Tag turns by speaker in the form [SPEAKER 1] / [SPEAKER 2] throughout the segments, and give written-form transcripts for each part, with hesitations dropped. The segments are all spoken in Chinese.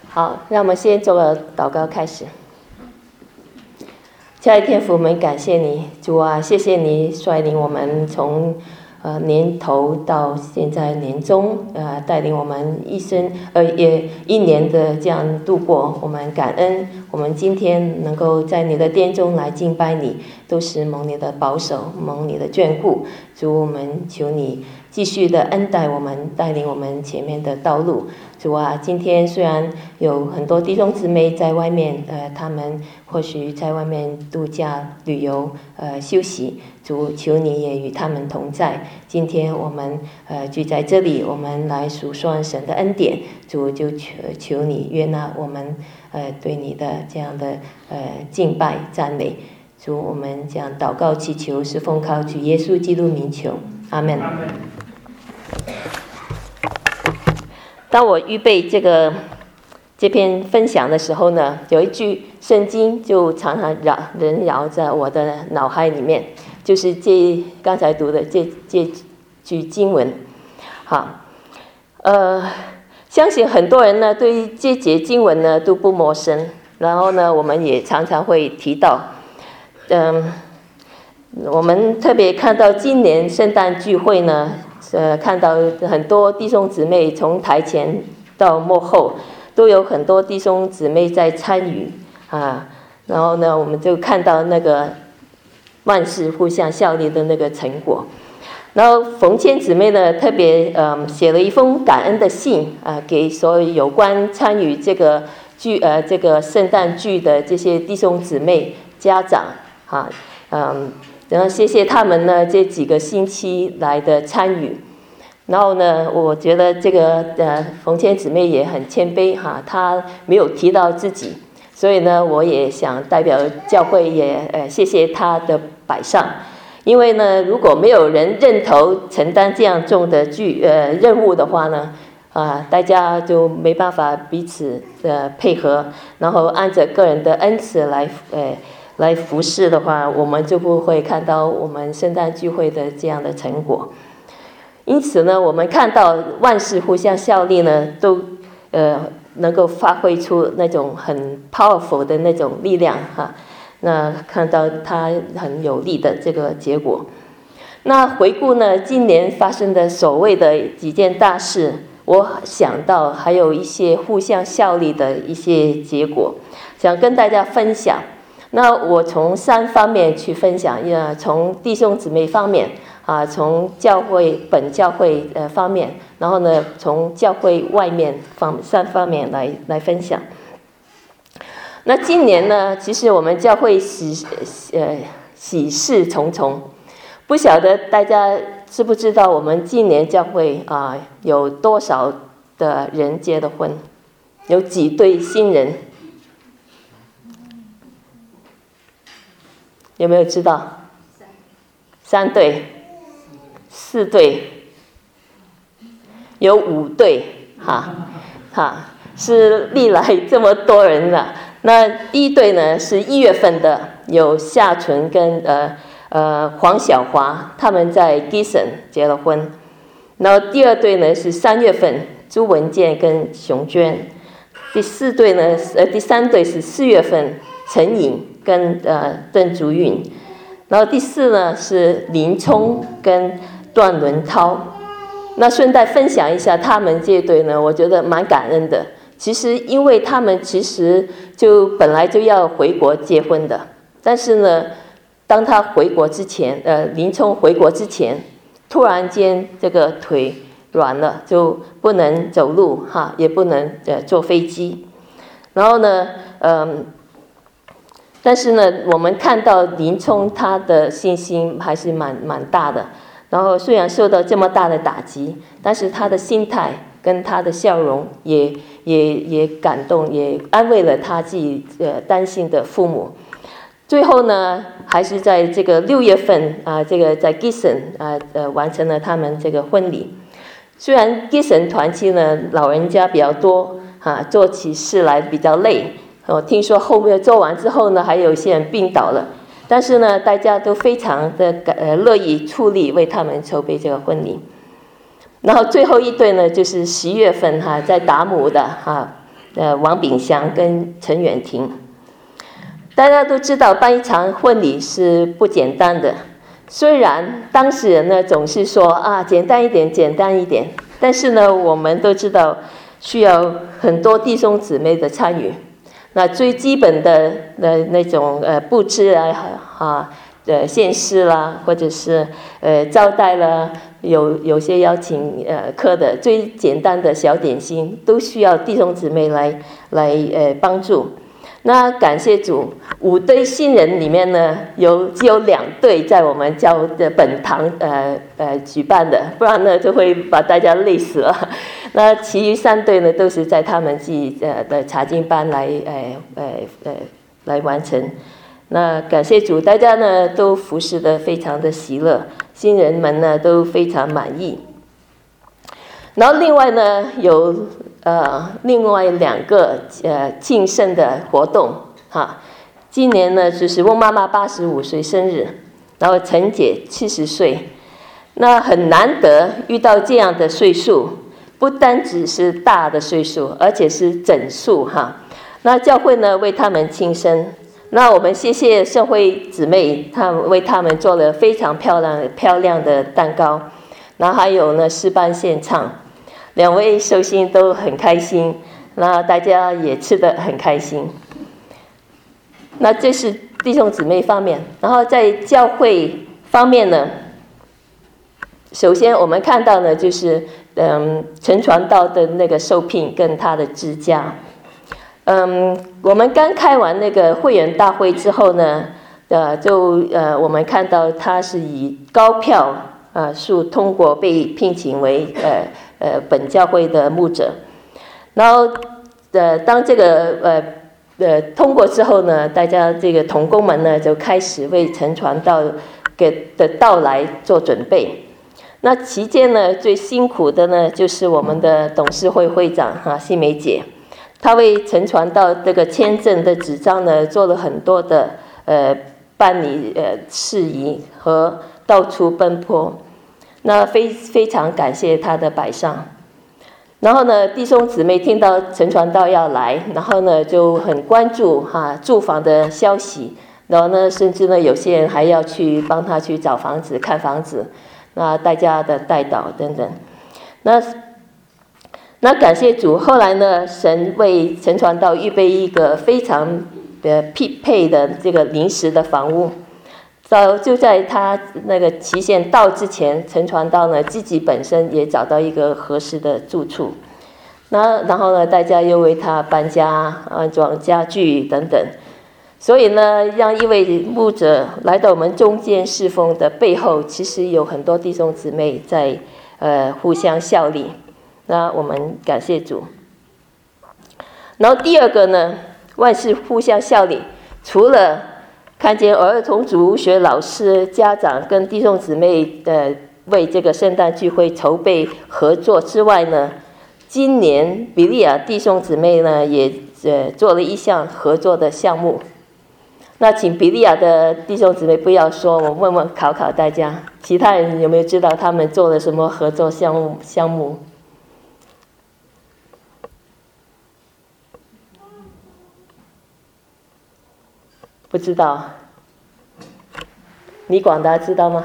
[SPEAKER 1] 好，让我们先做个祷告开始。亲爱的天父，我们感谢你，主啊，谢谢你率领我们从年头到现在年终，带领我们一年的这样度过，我们感恩，我们今天能够在你的殿中来敬拜你，都是蒙你的保守，蒙你的眷顾。主，我们求你继续的恩待我们，带领我们前面的道路。主啊，今天虽然有很多弟兄姊妹在外面，他们或许在外面度假、旅游、休息，主，求你也与他们同在。今天我们聚在这里，我们来数算神的恩典。主，就求你悦纳我们对你的这样的敬拜赞美。主，我们这样祷告祈求，是奉靠主耶稣基督名求，阿们。当我预备这篇分享的时候呢，有一句圣经就常常萦绕在我的脑海里面，就是刚才读的这句经文。好，相信很多人呢对这节经文呢都不陌生，然后呢我们也常常会提到。我们特别看到今年圣诞聚会呢，看到很多弟兄姊妹从台前到幕后，都有很多弟兄姊妹在参与啊。然后呢，我们就看到那个万事互相效力的那个成果。然后冯谦姊妹呢，特别写了一封感恩的信给所有有关参与这个圣诞聚的这些弟兄姊妹、家长然后谢谢他们呢这几个星期来的参与。然后呢，我觉得这个冯谦姊妹也很谦卑她没有提到自己，所以呢，我也想代表教会也谢谢她的摆上。因为呢，如果没有人认头承担这样重的任务的话呢，大家就没办法彼此配合，然后按着个人的恩赐来服侍的话，我们就不会看到我们圣诞聚会的这样的成果。因此呢，我们看到万事互相效力呢，都能够发挥出那种很 powerful 的那种力量那看到它很有利的这个结果。那回顾呢，今年发生的所谓的几件大事，我想到还有一些互相效力的一些结果，想跟大家分享。那我从3方面去分享，从弟兄姊妹方面从本教会方面，然后呢从教会外面3方面来分享。那今年呢，其实我们教会喜事重重，不晓得大家知不知道我们今年教会有多少的人结了婚，有几对新人？有没有知道？3对、4对，有5对，是历来这么多人的。那第一对呢是1月份的，有夏纯跟黄小华，他们在 Gison 结了婚。然后第2对呢是3月份，朱文健跟熊娟。第3对是4月份，陈颖跟邓竹韵。然后第4呢是林聪跟段伦涛。那顺带分享一下他们这对呢，我觉得蛮感恩的。其实因为他们其实就本来就要回国结婚的，但是呢，当他回国之前，林聪回国之前，突然间这个腿软了，就不能走路也不能坐飞机。然后呢，但是呢，我们看到林聪他的信心还是蛮大的。然后虽然受到这么大的打击，但是他的心态跟他的笑容也感动，也安慰了他自己担心的父母。最后呢，还是在这个6月份这个在 Gison 完成了他们这个婚礼。虽然 Gison 团契呢老人家比较多做起事来比较累。我听说后面做完之后呢，还有一些人病倒了。但是呢，大家都非常的乐意出力为他们筹备这个婚礼。然后最后一对呢，就是11月份在达姆的王炳祥跟陈远婷。大家都知道办一场婚礼是不简单的，虽然当事人呢总是说啊简单一点简单一点，但是呢我们都知道需要很多弟兄姊妹的参与。那最基本的那种布置献诗啦，或者是招待啦，有些邀请客的最简单的小点心，都需要弟兄姊妹来帮助。那感谢主，5对新人里面呢，只有2对在我们教的本堂举办的，不然呢就会把大家累死了。那其余3对呢，都是在他们自己的查经班来完成。那感谢主，大家呢都服侍得非常的喜乐，新人们呢都非常满意。然后另外呢有另外2个庆生的活动哈。今年呢就是翁妈妈85岁生日，然后陈姐70岁。那很难得遇到这样的岁数，不单只是大的岁数，而且是整数哈。那教会呢为他们庆生，那我们谢谢圣会姊妹，为他们做了非常漂亮的蛋糕，然后还有呢诗班献唱，2位寿星都很开心，那大家也吃得很开心。那这是弟兄姊妹方面，然后在教会方面呢，首先我们看到呢就是陈传道的那个受聘跟他的支架。我们刚开完那个会员大会之后呢，我们看到他是以高票数通过被聘请为本教会的牧者。然后当这个通过之后呢，大家这个同工们呢就开始为陈传道的到来做准备。那期间呢最辛苦的呢就是我们的董事会会长新梅姐，她为陈传道这个签证的纸张呢做了很多的办理事宜和到处奔波，那非常感谢她的摆上。然后呢弟兄姊妹听到陈传道要来，然后呢就很关注住房的消息，然后呢甚至呢有些人还要去帮他去找房子看房子，那大家的代祷等等。那感谢主，后来呢神为陈传道预备一个非常匹配的这个临时的房屋。就在他那个期限到之前，陈传道呢自己本身也找到一个合适的住处。然后呢大家又为他搬家安装家具等等。所以呢让一位牧者来到我们中间侍奉的背后，其实有很多弟兄姊妹在互相效力，那我们感谢主。然后第二个呢，万事互相效力，除了看见儿童主学老师家长跟弟兄姊妹为这个圣诞聚会筹备合作之外呢，今年比利亚弟兄姊妹呢也做了一项合作的项目。那请比利亚的弟兄姊妹不要说，我考大家，其他人有没有知道他们做了什么合作项目？不知道？李广达知道吗？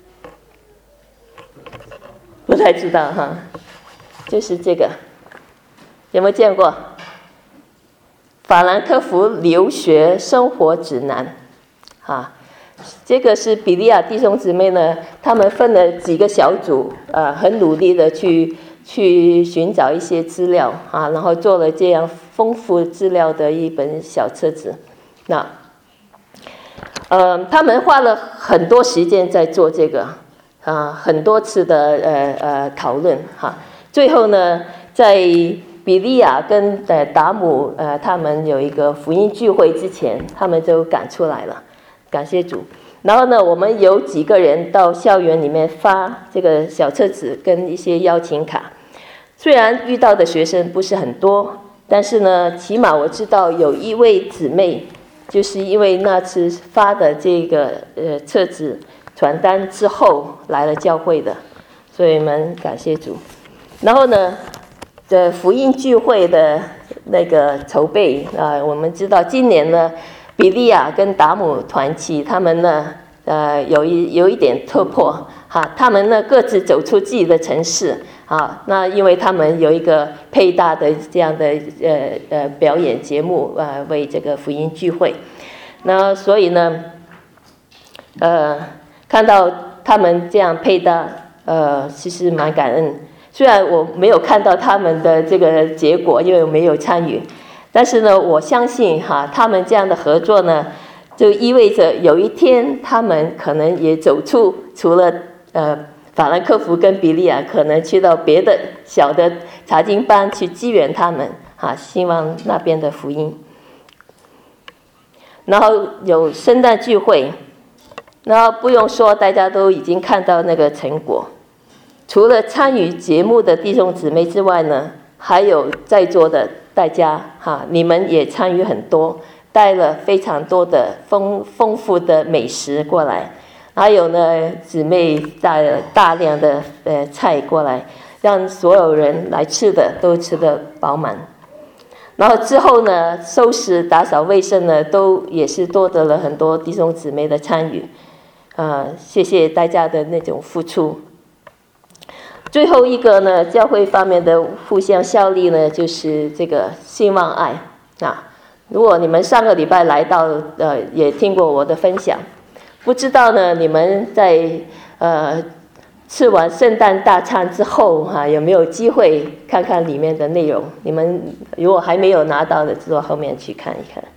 [SPEAKER 1] 不太知道哈，就是这个，有没有见过？法兰克福留学生活指南，这个是比利亚弟兄姊妹呢，他们分了几个小组，很努力的去寻找一些资料然后做了这样丰富资料的一本小册子。那他们花了很多时间在做这个很多次的讨论最后呢在比利亚跟达姆他们有一个福音聚会之前，他们就赶出来了，感谢主。然后呢我们有几个人到校园里面发这个小册子跟一些邀请卡，虽然遇到的学生不是很多，但是呢起码我知道有一位姊妹就是因为那次发的这个册子传单之后来了教会的，所以我们感谢主。然后呢福音聚会的那个筹备我们知道今年呢，比利亚跟达姆团契他们呢有一点突破他们呢各自走出自己的城市那因为他们有一个配搭的这样的表演节目为这个福音聚会，那所以呢看到他们这样配搭其实蛮感恩。虽然我没有看到他们的这个结果，因为我没有参与，但是呢，我相信他们这样的合作呢，就意味着有一天他们可能也走出除了法兰克福跟比利亚，可能去到别的小的查经班去支援他们希望那边的福音。然后有圣诞聚会，然后不用说，大家都已经看到那个成果。除了参与节目的弟兄姊妹之外呢，还有在座的大家你们也参与很多，带了非常多的丰富的美食过来，还有呢姊妹带了大量的菜过来，让所有人来吃的都吃得饱满。然后之后呢，收拾打扫卫生呢，都也是多得了很多弟兄姊妹的参与谢谢大家的那种付出。最后一个呢，教会方面的互相效力呢，就是这个兴旺爱如果你们上个礼拜来到也听过我的分享，不知道呢你们在吃完圣诞大餐之后有没有机会看看里面的内容？你们如果还没有拿到的，就到后面去看一看。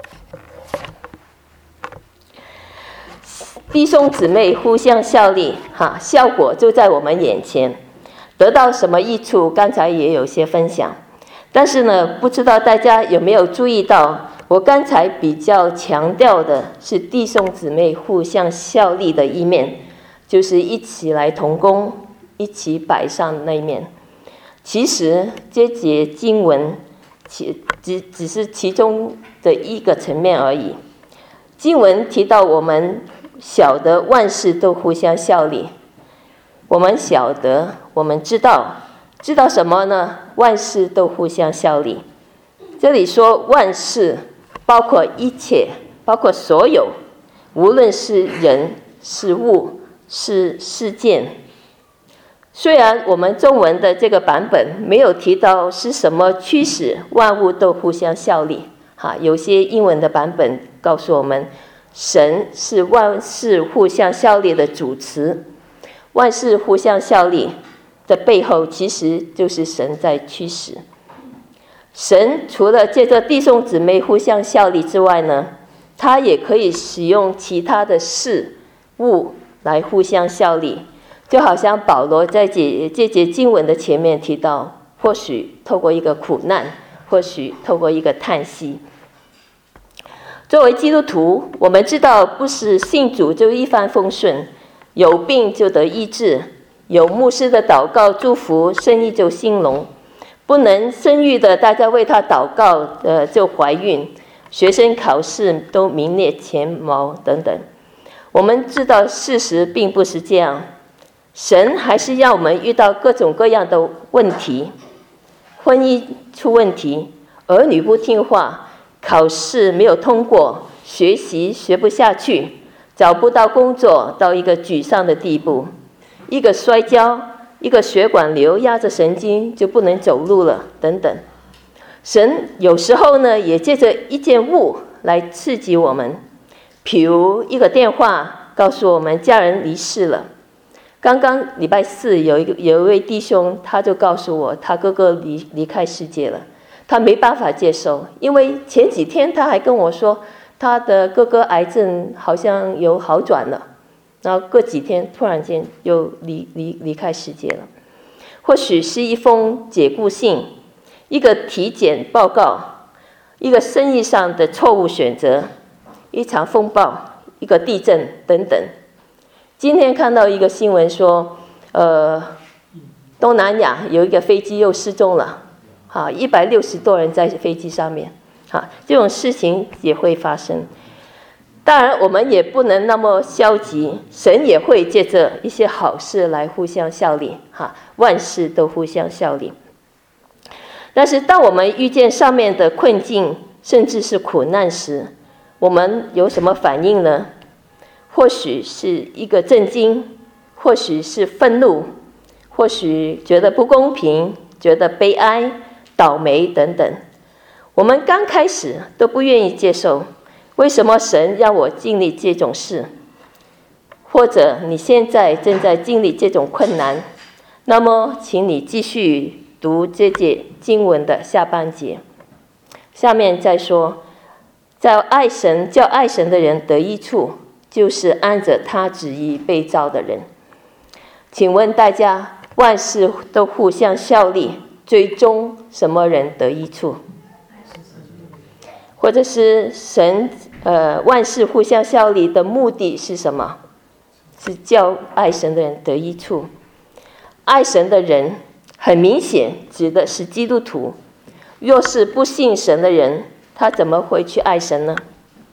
[SPEAKER 1] 弟兄姊妹互相效力效果就在我们眼前。得到什么益处？刚才也有些分享，但是呢，不知道大家有没有注意到，我刚才比较强调的是弟兄姊妹互相效力的一面，就是一起来同工，一起摆上那一面。其实这节经文只是其中的一个层面而已。经文提到我们晓得万事都互相效力，我们晓得，我们知道什么呢？万事都互相效力。这里说万事，包括一切，包括所有，无论是人、是物、是事件。虽然我们中文的这个版本没有提到是什么驱使万物都互相效力有些英文的版本告诉我们，神是万事互相效力的主词。万事互相效力的背后，其实就是神在驱使。神除了借着弟兄姊妹互相效力之外呢，他也可以使用其他的事物来互相效力。就好像保罗在这节经文的前面提到，或许透过一个苦难，或许透过一个叹息。作为基督徒，我们知道不是信主就一帆风顺，有病就得医治，有牧师的祷告祝福，生意就兴隆；不能生育的，大家为他祷告就怀孕，学生考试都名列前茅等等。我们知道事实并不是这样，神还是让我们遇到各种各样的问题，婚姻出问题，儿女不听话，考试没有通过，学习学不下去，找不到工作到一个沮丧的地步，一个摔跤，一个血管瘤压着神经就不能走路了等等。神有时候呢也借着一件物来刺激我们，譬如一个电话告诉我们家人离世了。刚刚礼拜四有一位弟兄，他就告诉我他哥哥离开世界了，他没办法接受，因为前几天他还跟我说他的哥哥癌症好像有好转了，然后过几天突然间又离开世界了。或许是一封解雇信，一个体检报告，一个生意上的错误选择，一场风暴，一个地震等等。今天看到一个新闻说东南亚有一个飞机又失踪了，160多人在飞机上面这种事情也会发生。当然我们也不能那么消极，神也会借着一些好事来互相效力万事都互相效力。 但是当我们遇见上面的困境，甚至是苦难时，我们有什么反应呢？或许是一个震惊，或许是愤怒，或许觉得不公平，觉得悲哀、倒霉等等。我们刚开始都不愿意接受，为什么神让我经历这种事？或者你现在正在经历这种困难，那么请你继续读这节经文的下半节。下面再说，叫爱神的人得益处，就是按着他旨意被造的人。请问大家，万事都互相效力，最终什么人得益处？或者是万事互相效力的目的是什么？是叫爱神的人得益处。爱神的人很明显指的是基督徒，若是不信神的人，他怎么会去爱神呢？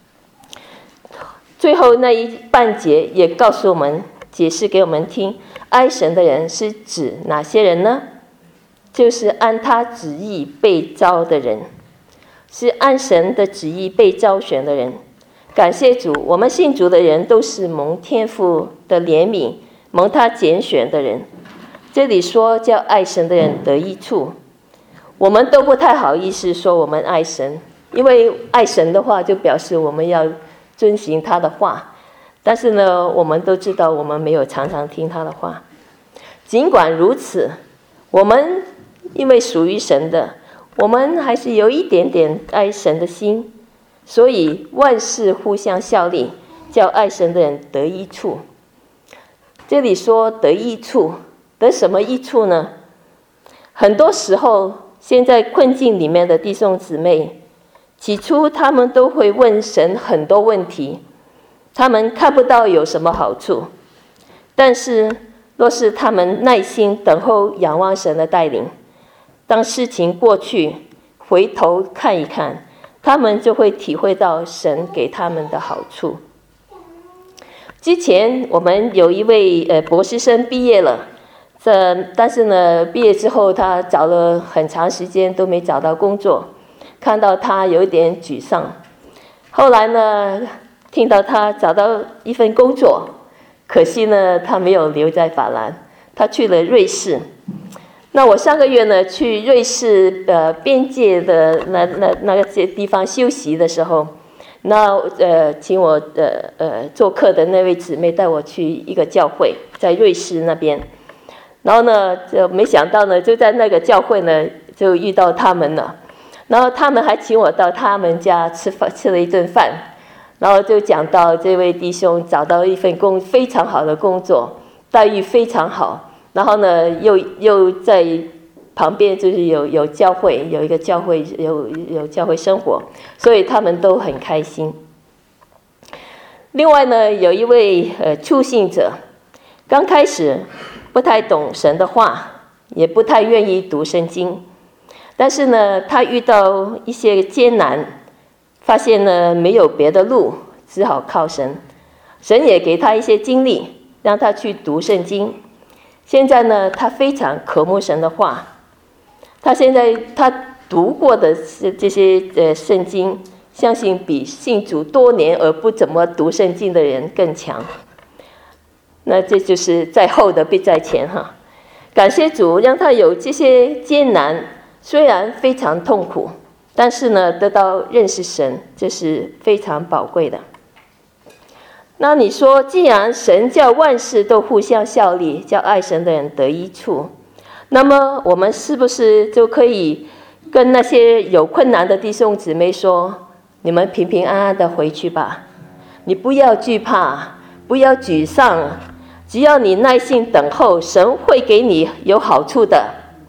[SPEAKER 1] 最后那一半节也告诉我们，解释给我们听，爱神的人是指哪些人呢？就是按他旨意被召的人，是按神的旨意被召选的人。感谢主，我们信主的人都是蒙天父的怜悯，蒙他拣选的人。这里说叫爱神的人得益处，我们都不太好意思说我们爱神，因为爱神的话就表示我们要遵行他的话，但是呢，我们都知道我们没有常常听他的话。尽管如此，我们因为属于神的，我们还是有一点点爱神的心，所以万事互相效力，叫爱神的人得益处。这里说得益处，得什么益处呢？很多时候，现在困境里面的弟兄姊妹，起初他们都会问神很多问题，他们看不到有什么好处，但是若是他们耐心等候仰望神的带领，当事情过去，回头看一看，他们就会体会到神给他们的好处。之前我们有一位博士生毕业了，但是呢，毕业之后他找了很长时间都没找到工作，看到他有一点沮丧。后来呢，听到他找到一份工作，可惜呢，他没有留在法兰，他去了瑞士。那我上个月呢，去瑞士边界的那个地方休息的时候，请我做客的那位姊妹带我去一个教会，在瑞士那边。然后呢，就没想到呢，就在那个教会呢，就遇到他们了。然后他们还请我到他们家吃了一顿饭，然后就讲到这位弟兄找到一份非常好的工作，待遇非常好。然后呢，又在旁边就是有教会，有一个教会有教会生活，所以他们都很开心。另外呢，有一位初信者，刚开始不太懂神的话，也不太愿意读圣经，但是呢，他遇到一些艰难，发现呢没有别的路，只好靠神。神也给他一些经历，让他去读圣经。现在呢，他非常渴慕神的话。他读过的这些圣经，相信比信主多年而不怎么读圣经的人更强。那这就是在后的必在前哈。感谢主，让他有这些艰难，虽然非常痛苦，但是呢，得到认识神，这是非常宝贵的。那你说，既然神叫万事都互相效力，叫爱神的人得益处，那么我们是不是就可以跟那些有困难的弟兄姊妹说，你们平平安安的回去吧，你不要惧怕，不要沮丧，只要你耐心等候，神会给你有好处的。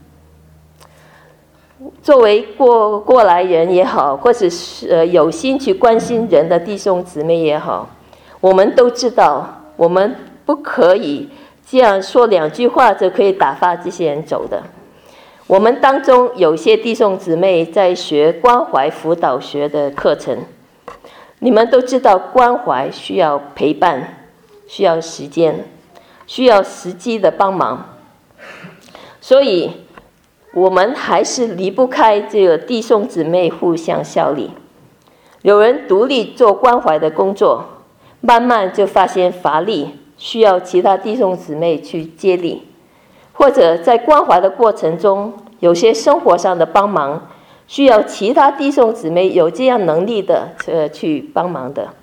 [SPEAKER 1] 作为过来人也好，或者是有心去关心人的弟兄姊妹也好，我们都知道，我们不可以这样说两句话就可以打发这些人走的。我们当中有些弟兄姊妹在学关怀辅导学的课程，你们都知道关怀需要陪伴，需要时间，需要实际的帮忙。所以我们还是离不开这个弟兄姊妹互相效力。有人独立做关怀的工作，慢慢就发现乏力，需要其他弟兄姊妹去接力，或者在关怀的过程中，有些生活上的帮忙，需要其他弟兄姊妹有这样能力的去帮忙的。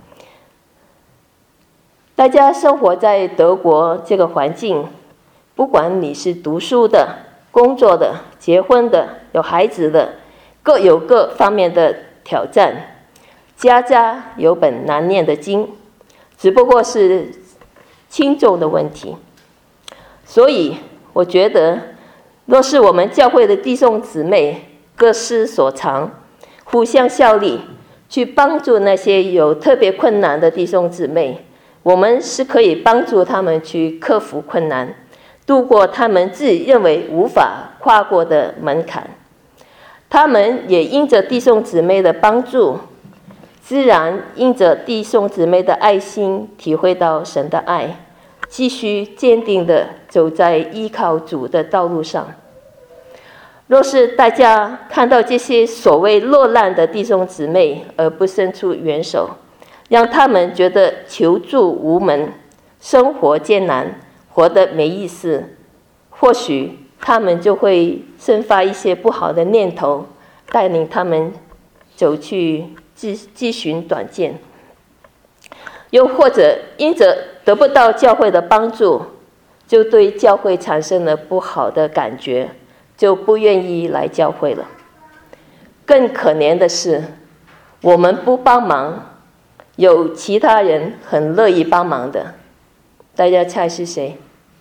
[SPEAKER 1] 大家生活在德国这个环境，不管你是读书的、工作的、结婚的、有孩子的，各有各方面的挑战，家家有本难念的经，只不过是轻重的问题。所以我觉得，若是我们教会的弟兄姊妹各施所长，互相效力，去帮助那些有特别困难的弟兄姊妹，我们是可以帮助他们去克服困难，度过他们自己认为无法跨过的门槛。他们也因着弟兄姊妹的帮助，自然因着弟兄姊妹的爱心，体会到神的爱，继续坚定地走在依靠主的道路上。若是大家看到这些所谓落难的弟兄姊妹而不伸出援手，让他们觉得求助无门，生活艰难，活得没意思，或许他们就会生发一些不好的念头，带领他们走去继寻短见。又或者因着得不到教会的帮助，就对教会产生了不好的感觉，就不愿意来教会了。更可怜的是，我们不帮忙，有其他人很乐意帮忙的。大家猜是谁？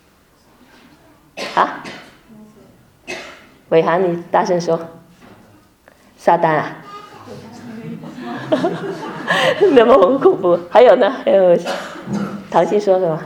[SPEAKER 1] 啊？伟涵，你大声说。撒旦啊？那么很恐怖。还有呢？还有唐心说什么？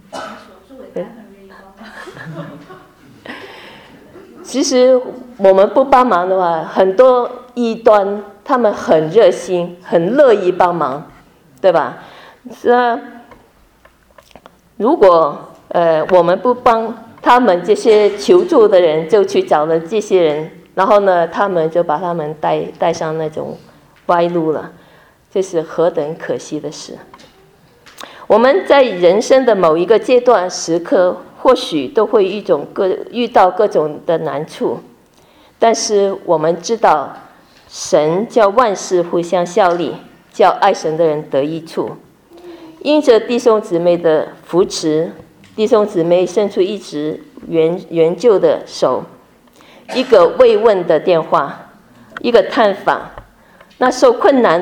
[SPEAKER 1] 其实我们不帮忙的话，很多异端他们很热心，很乐意帮忙，对吧？是啊。如果我们不帮他们这些求助的人，就去找了这些人，然后呢，他们就把他们带上那种歪路了，这是何等可惜的事。我们在人生的某一个阶段时刻，或许都会遇到各种的难处，但是我们知道，神叫万事互相效力，叫爱神的人得益处。因着弟兄姊妹的扶持，弟兄姊妹伸出一直援救的手，一个慰问的电话，一个探访，那受困难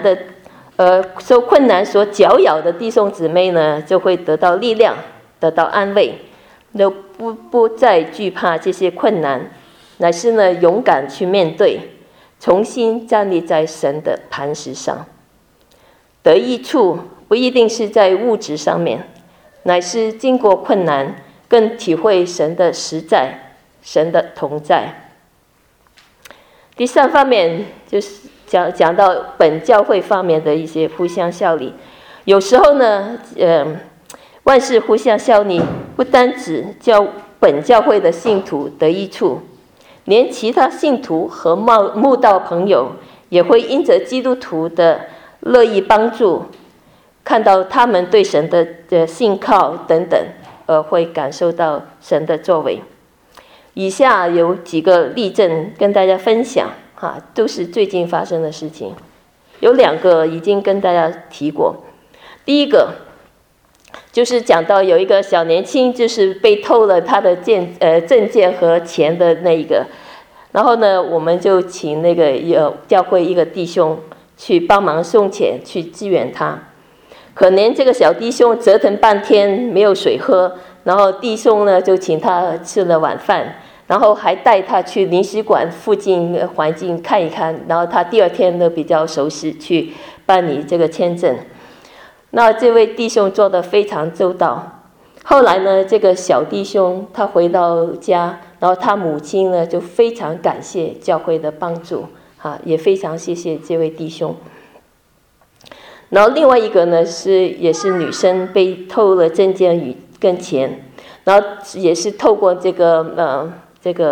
[SPEAKER 1] 所搅扰的弟兄姊妹呢，就会得到力量，得到安慰，都不再惧怕这些困难，乃是呢勇敢去面对，重新站立在神的磐石上。得益处不一定是在物质上面，乃是经过困难，更体会神的实在，神的同在。第三方面就是讲到本教会方面的一些互相效力。有时候呢，万事互相效力，不单只叫本教会的信徒得益处，连其他信徒和慕道朋友也会因着基督徒的乐意帮助，看到他们对神的信靠等等，而会感受到神的作为。以下有几个例证跟大家分享，都是最近发生的事情。有2个已经跟大家提过。第一个就是讲到有一个小年轻，就是被偷了他的证件和钱的那一个，然后呢，我们就请那个教会一个弟兄去帮忙送钱去支援他。可怜这个小弟兄折腾半天没有水喝，然后弟兄呢就请他吃了晚饭，然后还带他去领事馆附近环境看一看，然后他第2天呢比较熟悉去办理这个签证。那这位弟兄做得非常周到。后来呢，这个小弟兄他回到家，然后他母亲呢就非常感谢教会的帮助，也非常谢谢这位弟兄。然后另外一个呢也是女生被偷了证件跟钱，然后也是透过这个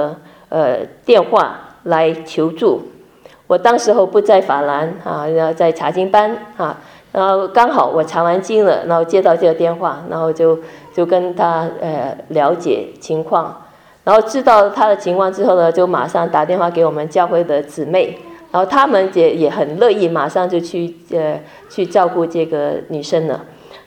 [SPEAKER 1] 电话来求助。我当时候不在法兰啊，然后在查经班啊，然后刚好我查完经了，然后接到这个电话，然后就跟他了解情况，然后知道他的情况之后呢，就马上打电话给我们教会的姊妹，然后他们也很乐意，马上就去照顾这个女生了，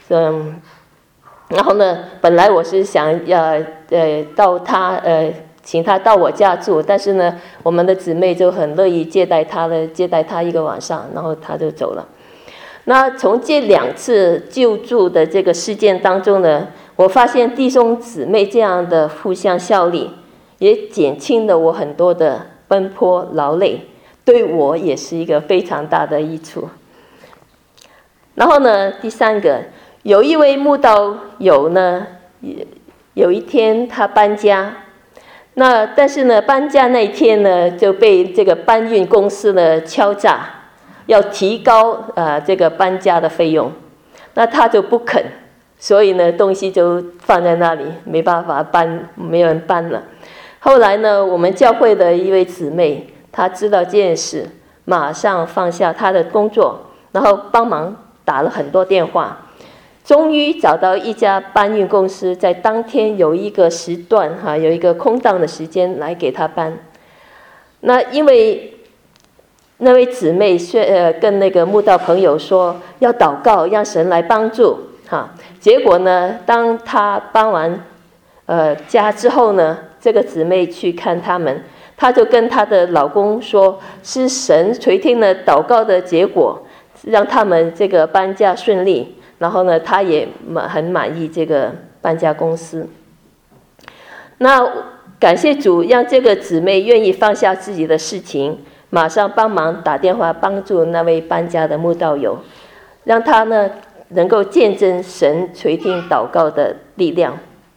[SPEAKER 1] 然后呢，本来我是想要到他请他到我家住，但是呢，我们的姊妹就很乐意接待他一个晚上，然后他就走了。那从这2次救助的这个事件当中呢，我发现弟兄姊妹这样的互相效力，也减轻了我很多的奔波劳累，对我也是一个非常大的益处。然后呢，第3个，有一位慕道友呢，有一天他搬家。但是呢，搬家那一天呢，就被这个搬运公司呢敲诈，要提高这个搬家的费用，那他就不肯，所以呢，东西就放在那里，没办法搬，没有人搬了。后来呢，我们教会的一位姊妹，她知道这件事，马上放下她的工作，然后帮忙打了很多电话。终于找到一家搬运公司，在当天有一个时段有一个空档的时间来给他搬。那因为那位姊妹跟那个慕道朋友说要祷告，让神来帮助结果呢，当他搬完家之后呢，这个姊妹去看他们，她就跟她的老公说，是神垂听了祷告的结果，让他们这个搬家顺利。然后呢，他也很满意这个搬家公司。那感谢主，让这个姊妹愿意放下自己的事情，马上帮忙打电话帮助那位搬家的慕道友，让他呢能够见证神垂听祷告的力量。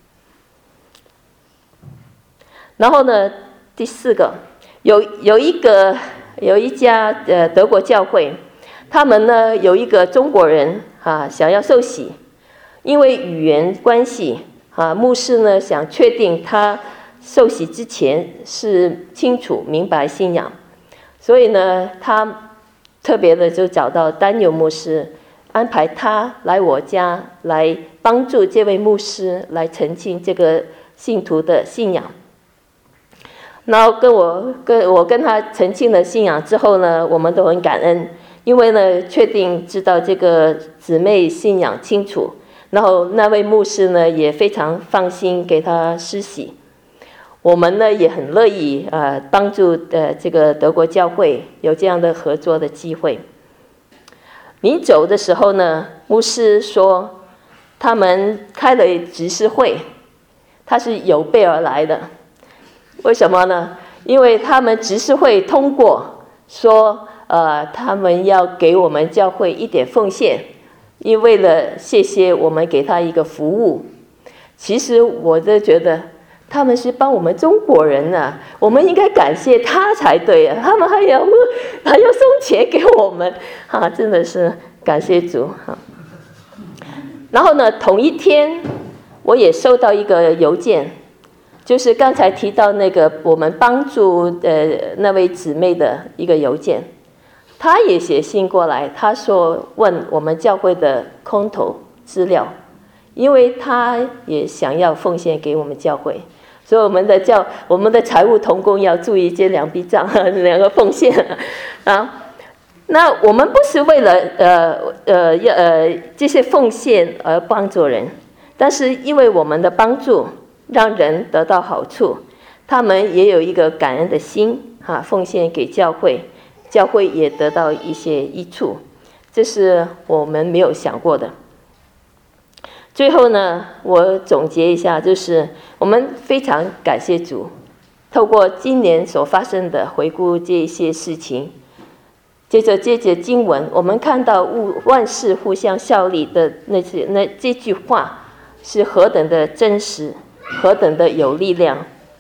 [SPEAKER 1] 然后呢，第4个，有一家德国教会，他们呢有一个中国人想要受洗，因为语言关系牧师呢想确定他受洗之前是清楚明白信仰，所以呢他特别的就找到丹友牧师，安排他来我家来帮助这位牧师来澄清这个信徒的信仰。然后我跟他澄清了信仰之后呢，我们都很感恩，因为呢确定知道这个姊妹信仰清楚，然后那位牧师呢也非常放心给他施洗。我们呢也很乐意帮助这个德国教会有这样的合作的机会。临走的时候呢，牧师说他们开了执事会，他是有备而来的。为什么呢？因为他们执事会通过说他们要给我们教会一点奉献，因为了谢谢我们给他一个服务。其实我就觉得他们是帮我们中国人我们应该感谢他才对他们还要送钱给我们真的是感谢主然后呢，同一天我也收到一个邮件，就是刚才提到那个我们帮助那位姊妹的一个邮件，他也写信过来，他说问我们教会的空头资料，因为他也想要奉献给我们教会，所以我们的财务同工要注意这2笔账2个奉献那我们不是为了这些奉献而帮助人，但是因为我们的帮助让人得到好处，他们也有一个感恩的心奉献给教会，教会也得到一些益处，这是我们没有想过的。最后呢，我总结一下，就是我们非常感谢主，透过今年所发生的回顾这些事情，接着这节经文，我们看到万事互相效力的这句话是何等的真实，何等的有力量。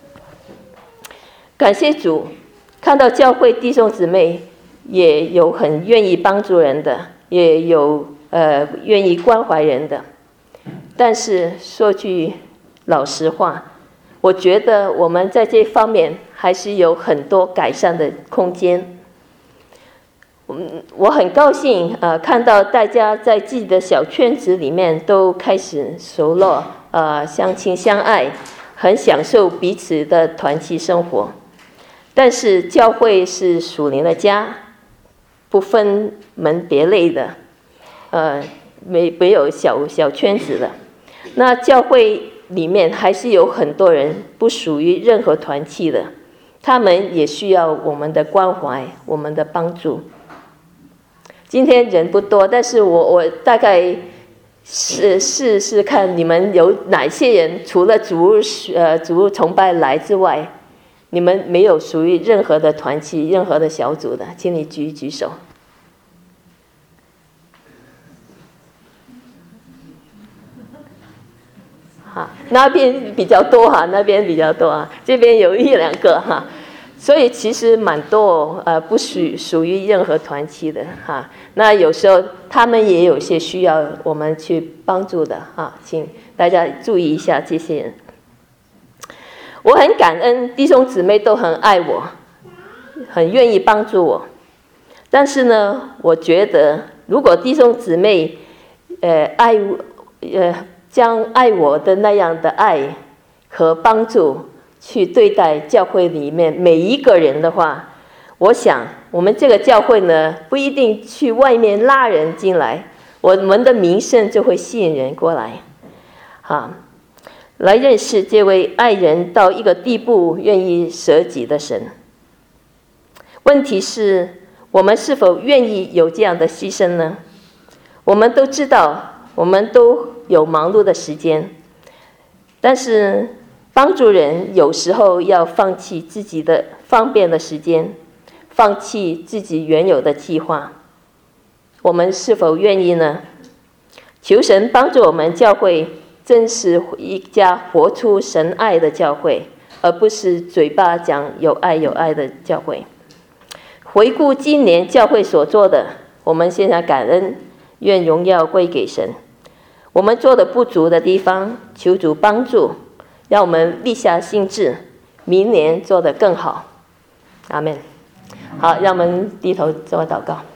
[SPEAKER 1] 感谢主，看到教会弟兄姊妹也有很愿意帮助人的，也有愿意关怀人的。但是说句老实话， 我觉得我们在这方面还是有很多改善的空间。我很高兴看到大家在自己的小圈子里面都开始熟络，相亲相爱，很享受彼此的团契生活。但是教会是属灵的家，不分门别类的，没有小圈子的。那教会里面还是有很多人不属于任何团契的，他们也需要我们的关怀，我们的帮助。今天人不多，但是我大概试看你们有哪些人除了主日崇拜来之外，你们没有属于任何的团契、任何的小组的，请你举手。那边比较多那边比较多这边有1、2个所以其实蛮多不属于任何团契的那有时候他们也有些需要我们去帮助的请大家注意一下这些人。我很感恩弟兄姊妹都很爱我，很愿意帮助我，但是呢，我觉得如果弟兄姊妹将爱我的那样的爱和帮助去对待教会里面每一个人的话，我想我们这个教会呢，不一定去外面拉人进来，我们的名声就会吸引人过来来认识这位爱人到一个地步愿意舍己的神。问题是我们是否愿意有这样的牺牲呢？我们都知道我们都有忙碌的时间，但是帮助人有时候要放弃自己的方便的时间，放弃自己原有的计划，我们是否愿意呢？求神帮助我们教会真是一家活出神爱的教会，而不是嘴巴讲有爱的教会。回顾今年教会所做的，我们现在感恩，愿荣耀归给神。我们做的不足的地方，求主帮助，让我们立下心志，明年做得更好。阿们。好，让我们低头做祷告。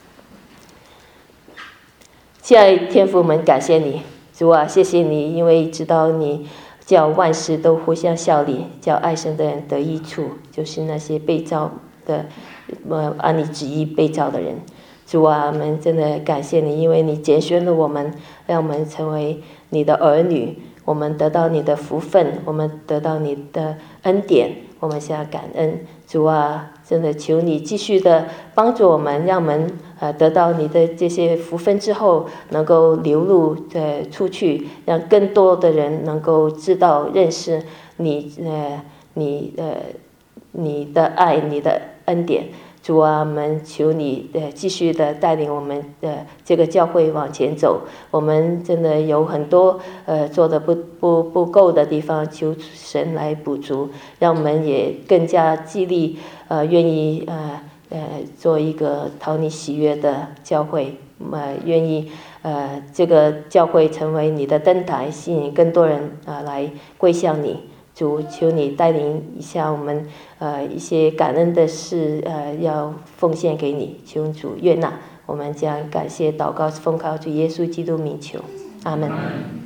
[SPEAKER 1] 亲爱的天父们，感谢你，主啊，谢谢你，因为知道你叫万事都互相效力，叫爱神的人得益处，就是那些被造的按你旨意被造的人。主啊，我们真的感谢你，因为你拣选了我们，让我们成为你的儿女，我们得到你的福分，我们得到你的恩典，我们向感恩。主啊，真的求你继续的帮助我们，让我们得到你的这些福分之后，能够流露出去，让更多的人能够知道认识你的爱，你的恩典。主啊，我们求你继续的带领我们这个教会往前走。我们真的有很多做的不够的地方，求神来补足，让我们也更加激励愿意做一个讨你喜悦的教会，愿意这个教会成为你的灯台，吸引更多人来归向你。主，求你带领一下我们一些感恩的事要奉献给你，求主悦纳。我们将感谢祷告奉靠主耶稣基督名求，阿们。